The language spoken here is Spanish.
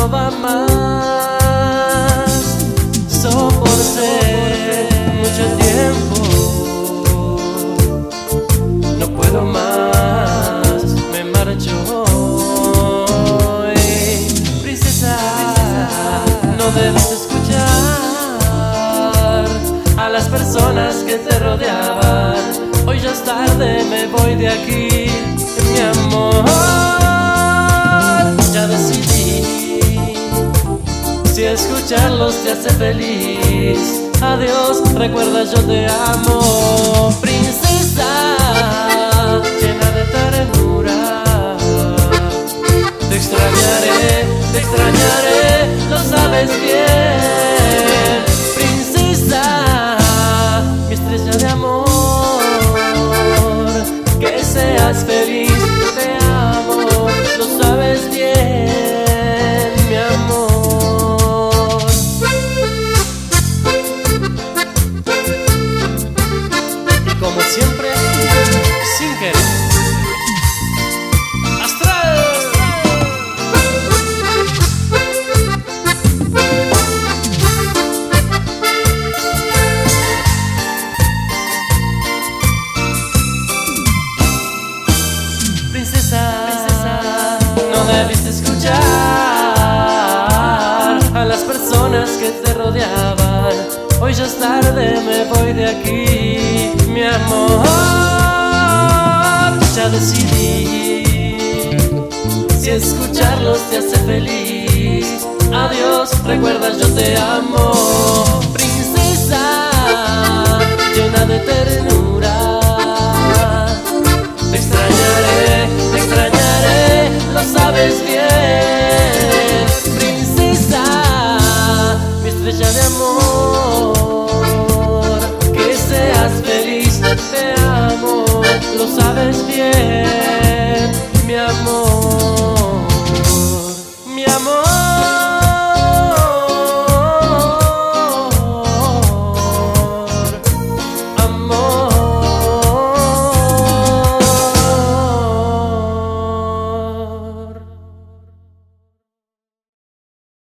no va más. Soporté mucho tiempo, no puedo más, me marcho. Princesa, no debes escuchar a las personas que te rodeaban. Hoy ya es tarde, me voy de aquí, mi amor. Ya decidí, si escucharlos te hace feliz. Adiós, recuerda, yo te amo. Princesa, llena de ternura, te extrañaré, lo sabes bien. Princesa, mi estrella de amor, que seas feliz, te amo, lo sabes bien, mi amor. Y como siempre, sin querer. No debiste escuchar a las personas que te rodeaban. Hoy ya es tarde, me voy de aquí, mi amor. Ya decidí, si escucharlos te hace feliz. Adiós, recuerda, yo te amo. Princesa, llena de ternura,